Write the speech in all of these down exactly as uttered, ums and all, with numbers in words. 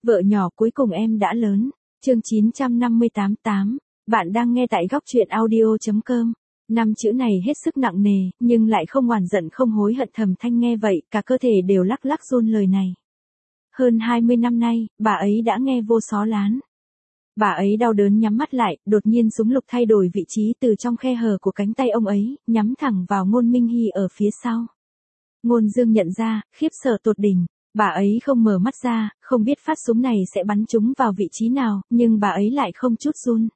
Vợ nhỏ cuối cùng em đã lớn. Chương chín trăm năm mươi tám tám. Bạn đang nghe tại góc truyện audio chấm com. Năm chữ này hết sức nặng nề, nhưng lại không oán giận không hối hận. Thẩm Thanh nghe vậy, cả cơ thể đều lắc lắc run lời này. Hơn hai mươi năm nay, bà ấy đã nghe vô số lán. Bà ấy đau đớn nhắm mắt lại, đột nhiên súng lục thay đổi vị trí từ trong khe hở của cánh tay ông ấy, nhắm thẳng vào Ngôn Minh Hy ở phía sau. Ngôn Dương nhận ra, khiếp sợ tột đỉnh. Bà ấy không mở mắt ra, không biết phát súng này sẽ bắn trúng vào vị trí nào, nhưng bà ấy lại không chút run.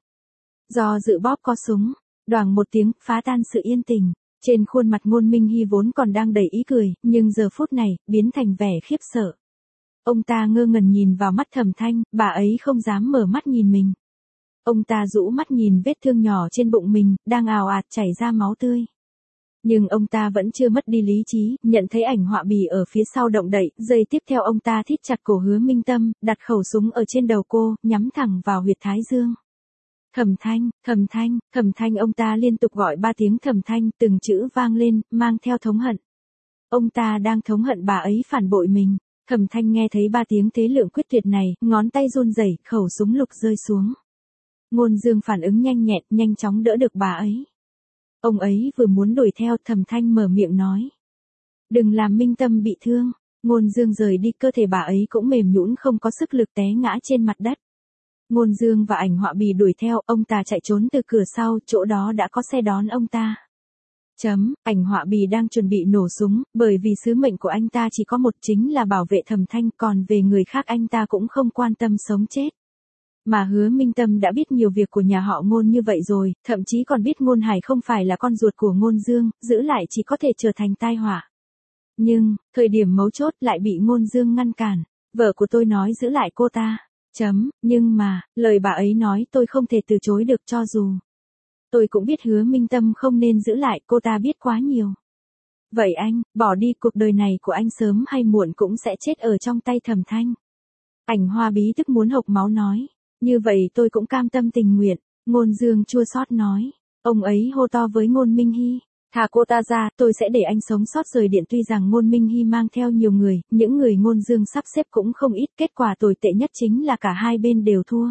Do dự bóp có súng, đoàng một tiếng, phá tan sự yên tĩnh. Trên khuôn mặt Ngôn Minh Hy vốn còn đang đầy ý cười, nhưng giờ phút này, biến thành vẻ khiếp sợ. Ông ta ngơ ngẩn nhìn vào mắt Thẩm Thanh, bà ấy không dám mở mắt nhìn mình. Ông ta rũ mắt nhìn vết thương nhỏ trên bụng mình, đang ào ạt chảy ra máu tươi. Nhưng ông ta vẫn chưa mất đi lý trí, nhận thấy ảnh họa bì ở phía sau động đậy, giây tiếp theo ông ta thít chặt cổ Hứa Minh Tâm, đặt khẩu súng ở trên đầu cô, nhắm thẳng vào huyệt thái dương. Thẩm Thanh, Thẩm Thanh, Thẩm Thanh, ông ta liên tục gọi ba tiếng Thẩm Thanh, từng chữ vang lên, mang theo thống hận. Ông ta đang thống hận bà ấy phản bội mình. Thẩm Thanh nghe thấy ba tiếng thế lượng quyết tuyệt này, ngón tay run rẩy, khẩu súng lục rơi xuống. Ngôn Dương phản ứng nhanh nhẹn, nhanh chóng đỡ được bà ấy. Ông ấy vừa muốn đuổi theo, Thẩm Thanh mở miệng nói. Đừng làm Minh Tâm bị thương. Ngôn Dương rời đi, cơ thể bà ấy cũng mềm nhũn không có sức lực té ngã trên mặt đất. Ngôn Dương và ảnh họa bì đuổi theo, ông ta chạy trốn từ cửa sau, chỗ đó đã có xe đón ông ta. Chấm, ảnh họa bì đang chuẩn bị nổ súng, bởi vì sứ mệnh của anh ta chỉ có một, chính là bảo vệ Thẩm Thanh, còn về người khác anh ta cũng không quan tâm sống chết. Mà Hứa Minh Tâm đã biết nhiều việc của nhà họ Ngôn như vậy rồi, thậm chí còn biết Ngôn Hải không phải là con ruột của Ngôn Dương, giữ lại chỉ có thể trở thành tai họa. Nhưng, thời điểm mấu chốt lại bị Ngôn Dương ngăn cản. Vợ của tôi nói giữ lại cô ta. Chấm, nhưng mà, lời bà ấy nói tôi không thể từ chối được, cho dù tôi cũng biết Hứa Minh Tâm không nên giữ lại, cô ta biết quá nhiều. Vậy anh, bỏ đi, cuộc đời này của anh sớm hay muộn cũng sẽ chết ở trong tay Thẩm Thanh. Ảnh Hoa bí tức muốn hộc máu nói. Như vậy tôi cũng cam tâm tình nguyện. Ngôn Dương chua xót nói. Ông ấy hô to với Ngôn Minh Hy. Thả cô ta ra, tôi sẽ để anh sống sót rời điện. Tuy rằng Ngôn Minh Hy mang theo nhiều người, những người Ngôn Dương sắp xếp cũng không ít, kết quả tồi tệ nhất chính là cả hai bên đều thua.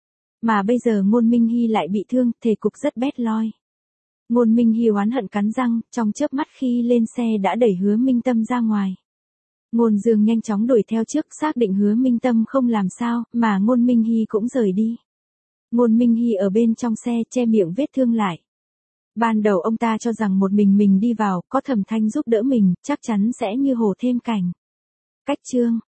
Mà bây giờ Ngôn Minh Hy lại bị thương, thể cục rất bét loi. Ngôn Minh Hy oán hận cắn răng, trong chớp mắt khi lên xe đã đẩy Hứa Minh Tâm ra ngoài. Ngôn Dương nhanh chóng đuổi theo trước, xác định Hứa Minh Tâm không làm sao, mà Ngôn Minh Hy cũng rời đi. Ngôn Minh Hy ở bên trong xe che miệng vết thương lại. Ban đầu ông ta cho rằng một mình mình đi vào, có Thẩm Thanh giúp đỡ mình, chắc chắn sẽ như hổ thêm cảnh. Cách chương